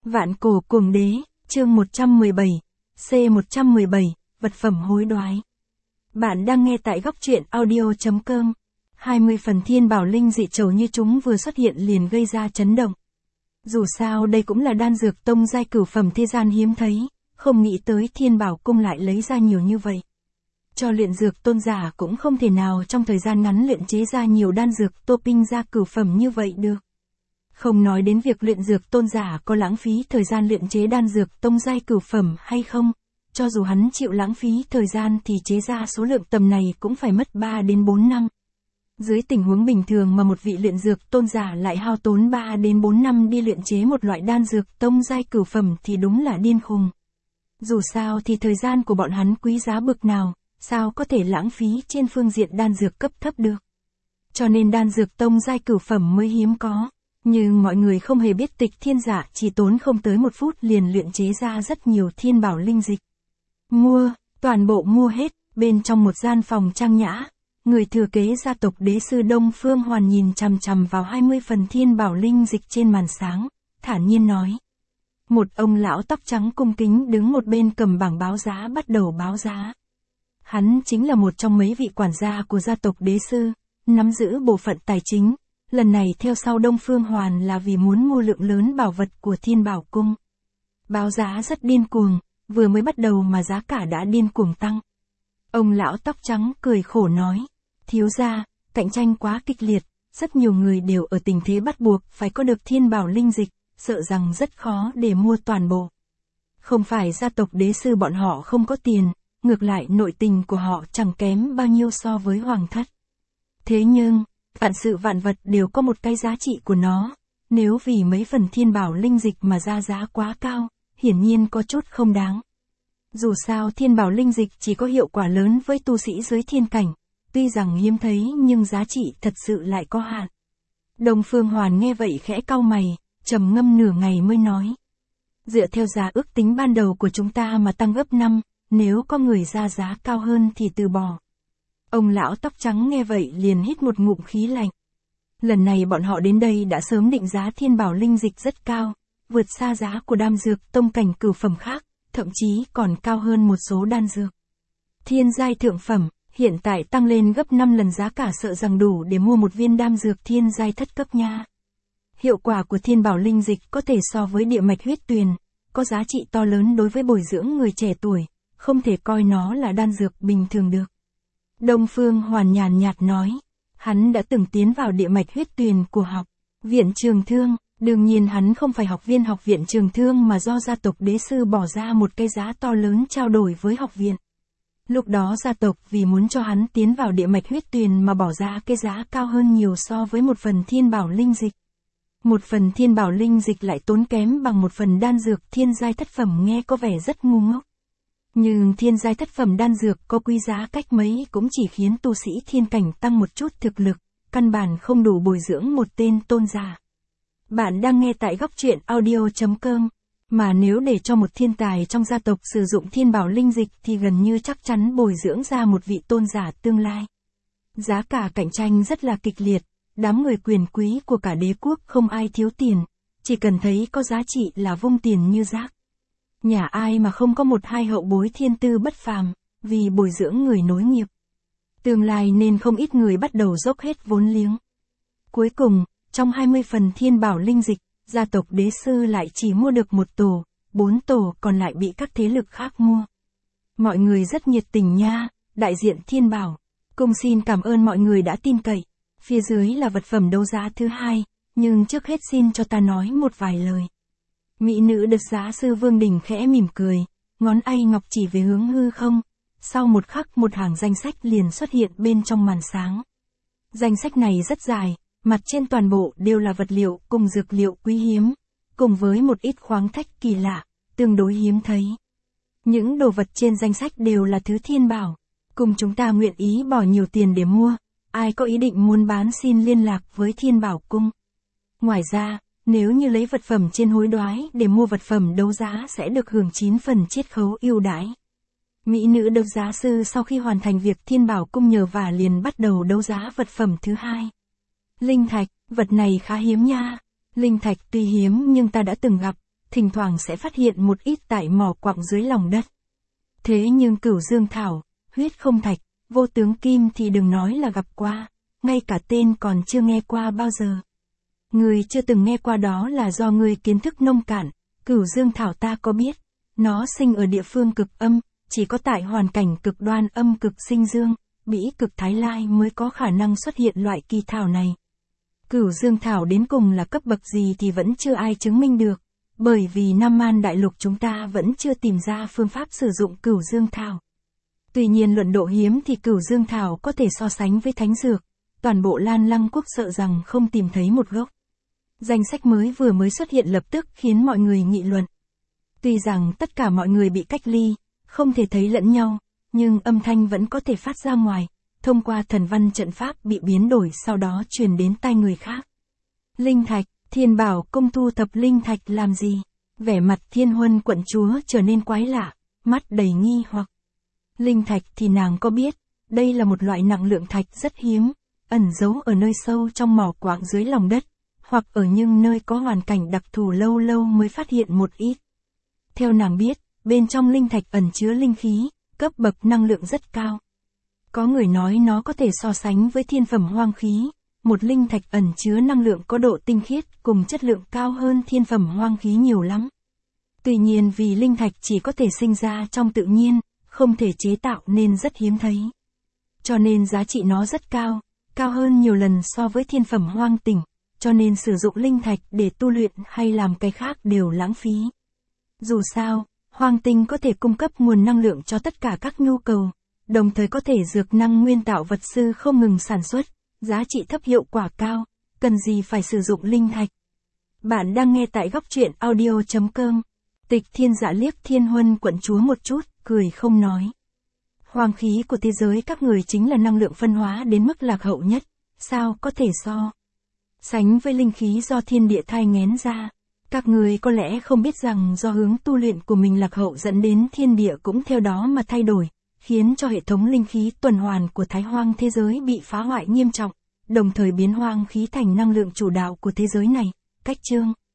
Vạn cổ cuồng đế, chương 117, C117, vật phẩm hối đoái. Bạn đang nghe tại góc truyện audio.com. 20 phần thiên bảo linh dị trầu như chúng vừa xuất hiện liền gây ra chấn động. Dù sao đây cũng là đan dược tông giai cửu phẩm thế gian hiếm thấy, không nghĩ tới thiên bảo cung lại lấy ra nhiều như vậy. Cho luyện dược tôn giả cũng không thể nào trong thời gian ngắn luyện chế ra nhiều đan dược topping ra cửu phẩm như vậy được. Không nói đến việc luyện dược tôn giả có lãng phí thời gian luyện chế đan dược tông giai cửu phẩm hay không, cho dù hắn chịu lãng phí thời gian thì chế ra số lượng tầm này cũng phải mất 3 đến 4 năm. Dưới tình huống bình thường mà một vị luyện dược tôn giả lại hao tốn 3 đến 4 năm đi luyện chế một loại đan dược tông giai cửu phẩm thì đúng là điên khùng. Dù sao thì thời gian của bọn hắn quý giá bực nào, sao có thể lãng phí trên phương diện đan dược cấp thấp được. Cho nên đan dược tông giai cửu phẩm mới hiếm có. Nhưng mọi người không hề biết Tịch Thiên Dạ chỉ tốn không tới 1 phút liền luyện chế ra rất nhiều thiên bảo linh dịch. Toàn bộ mua hết, bên trong một gian phòng trang nhã, người thừa kế gia tộc đế sư Đông Phương Hoàn nhìn chằm chằm vào 20 phần thiên bảo linh dịch trên màn sáng, thản nhiên nói. Một ông lão tóc trắng cung kính đứng một bên cầm bảng báo giá bắt đầu báo giá. Hắn chính là một trong mấy vị quản gia của gia tộc đế sư, nắm giữ bộ phận tài chính. Lần này theo sau Đông Phương Hoàn là vì muốn mua lượng lớn bảo vật của thiên bảo cung. Báo giá rất điên cuồng, vừa mới bắt đầu mà giá cả đã điên cuồng tăng. Ông lão tóc trắng cười khổ nói, thiếu gia, cạnh tranh quá kịch liệt, rất nhiều người đều ở tình thế bắt buộc phải có được thiên bảo linh dịch, sợ rằng rất khó để mua toàn bộ. Không phải gia tộc đế sư bọn họ không có tiền, ngược lại nội tình của họ chẳng kém bao nhiêu so với hoàng thất. Thế nhưng, vạn sự vạn vật đều có một cái giá trị của nó, nếu vì mấy phần thiên bảo linh dịch mà ra giá quá cao, hiển nhiên có chút không đáng. Dù sao thiên bảo linh dịch chỉ có hiệu quả lớn với tu sĩ dưới thiên cảnh, tuy rằng hiếm thấy nhưng giá trị thật sự lại có hạn. Đông Phương Hoàn nghe vậy khẽ cau mày, trầm ngâm nửa ngày mới nói. Dựa theo giá ước tính ban đầu của chúng ta mà tăng gấp 5, nếu có người ra giá cao hơn thì từ bỏ. Ông lão tóc trắng nghe vậy liền hít một ngụm khí lạnh. Lần này bọn họ đến đây đã sớm định giá thiên bảo linh dịch rất cao, vượt xa giá của đan dược tông cảnh cửu phẩm khác, thậm chí còn cao hơn một số đan dược. Thiên giai thượng phẩm, hiện tại tăng lên gấp 5 lần giá cả sợ rằng đủ để mua một viên đan dược thiên giai thất cấp nha. Hiệu quả của thiên bảo linh dịch có thể so với địa mạch huyết tuyền, có giá trị to lớn đối với bồi dưỡng người trẻ tuổi, không thể coi nó là đan dược bình thường được. Đông Phương Hoàn nhàn nhạt nói, hắn đã từng tiến vào địa mạch huyết tuyền của học viện Trường Thương, đương nhiên hắn không phải học viên học viện Trường Thương mà do gia tộc đế sư bỏ ra một cái giá to lớn trao đổi với học viện. Lúc đó gia tộc vì muốn cho hắn tiến vào địa mạch huyết tuyền mà bỏ ra cái giá cao hơn nhiều so với một phần thiên bảo linh dịch. Một phần thiên bảo linh dịch lại tốn kém bằng một phần đan dược thiên giai thất phẩm nghe có vẻ rất ngu ngốc. Nhưng thiên giai thất phẩm đan dược có quý giá cách mấy cũng chỉ khiến tu sĩ thiên cảnh tăng một chút thực lực, căn bản không đủ bồi dưỡng một tên tôn giả. Bạn đang nghe tại góc truyện audio.com, mà nếu để cho một thiên tài trong gia tộc sử dụng thiên bảo linh dịch thì gần như chắc chắn bồi dưỡng ra một vị tôn giả tương lai. Giá cả cạnh tranh rất là kịch liệt, đám người quyền quý của cả đế quốc không ai thiếu tiền, chỉ cần thấy có giá trị là vung tiền như rác. Nhà ai mà không có một hai hậu bối thiên tư bất phàm, vì bồi dưỡng người nối nghiệp. Tương lai nên không ít người bắt đầu dốc hết vốn liếng. Cuối cùng, trong 20 phần thiên bảo linh dịch, gia tộc đế sư lại chỉ mua được 1 tổ, 4 tổ còn lại bị các thế lực khác mua. Mọi người rất nhiệt tình nha, đại diện thiên bảo. Cung xin cảm ơn mọi người đã tin cậy. Phía dưới là vật phẩm đấu giá thứ 2, nhưng trước hết xin cho ta nói một vài lời. Mỹ nữ đợt giá sư Vương Đình khẽ mỉm cười, ngón tay ngọc chỉ về hướng hư không, sau một khắc một hàng danh sách liền xuất hiện bên trong màn sáng. Danh sách này rất dài, mặt trên toàn bộ đều là vật liệu cùng dược liệu quý hiếm, cùng với một ít khoáng thạch kỳ lạ, tương đối hiếm thấy. Những đồ vật trên danh sách đều là thứ thiên bảo, cùng chúng ta nguyện ý bỏ nhiều tiền để mua, ai có ý định muốn bán xin liên lạc với thiên bảo cung. Ngoài ra, nếu như lấy vật phẩm trên hối đoái để mua vật phẩm đấu giá sẽ được hưởng 9 phần chiết khấu ưu đãi. Mỹ nữ đấu giá sư sau khi hoàn thành việc thiên bảo cung nhờ vả liền bắt đầu đấu giá vật phẩm thứ 2. Linh thạch, vật này khá hiếm nha. Linh thạch tuy hiếm nhưng ta đã từng gặp, thỉnh thoảng sẽ phát hiện một ít tại mỏ quặng dưới lòng đất. Thế nhưng Cửu Dương Thảo, huyết không thạch, vô tướng kim thì đừng nói là gặp qua, ngay cả tên còn chưa nghe qua bao giờ. Người chưa từng nghe qua đó là do người kiến thức nông cạn. Cửu Dương Thảo ta có biết, nó sinh ở địa phương cực âm, chỉ có tại hoàn cảnh cực đoan âm cực sinh dương, bỉ cực thái lai mới có khả năng xuất hiện loại kỳ thảo này. Cửu Dương Thảo đến cùng là cấp bậc gì thì vẫn chưa ai chứng minh được, bởi vì Nam Man Đại Lục chúng ta vẫn chưa tìm ra phương pháp sử dụng Cửu Dương Thảo. Tuy nhiên luận độ hiếm thì Cửu Dương Thảo có thể so sánh với thánh dược, toàn bộ Lan Lăng quốc sợ rằng không tìm thấy một gốc. Danh sách vừa mới xuất hiện lập tức khiến mọi người nghị luận. Tuy rằng tất cả mọi người bị cách ly, không thể thấy lẫn nhau, nhưng âm thanh vẫn có thể phát ra ngoài, thông qua thần văn trận pháp bị biến đổi sau đó truyền đến tai người khác. Linh thạch, Thiên Bảo Công thu thập linh thạch làm gì? Vẻ mặt Thiên Huân quận chúa trở nên quái lạ, mắt đầy nghi hoặc. Linh thạch thì nàng có biết, đây là một loại năng lượng thạch rất hiếm, ẩn giấu ở nơi sâu trong mỏ quặng dưới lòng đất, hoặc ở những nơi có hoàn cảnh đặc thù lâu lâu mới phát hiện một ít. Theo nàng biết, bên trong linh thạch ẩn chứa linh khí, cấp bậc năng lượng rất cao. Có người nói nó có thể so sánh với thiên phẩm hoang khí, một linh thạch ẩn chứa năng lượng có độ tinh khiết cùng chất lượng cao hơn thiên phẩm hoang khí nhiều lắm. Tuy nhiên vì linh thạch chỉ có thể sinh ra trong tự nhiên, không thể chế tạo nên rất hiếm thấy. Cho nên giá trị nó rất cao, cao hơn nhiều lần so với thiên phẩm hoang tỉnh, cho nên sử dụng linh thạch để tu luyện hay làm cái khác đều lãng phí. Dù sao, hoang tinh có thể cung cấp nguồn năng lượng cho tất cả các nhu cầu, đồng thời có thể dược năng nguyên tạo vật sư không ngừng sản xuất, giá trị thấp hiệu quả cao, cần gì phải sử dụng linh thạch. Bạn đang nghe tại góc truyện audio.com. Tịch Thiên Dạ liếc Thiên Huân quận chúa một chút, cười không nói. Hoang khí của thế giới các người chính là năng lượng phân hóa đến mức lạc hậu nhất, sao có thể so sánh với linh khí do thiên địa thai nghén ra. Các người có lẽ không biết rằng do hướng tu luyện của mình lạc hậu dẫn đến thiên địa cũng theo đó mà thay đổi, khiến cho hệ thống linh khí tuần hoàn của Thái Hoang thế giới bị phá hoại nghiêm trọng, đồng thời biến hoang khí thành năng lượng chủ đạo của thế giới này. Cách chương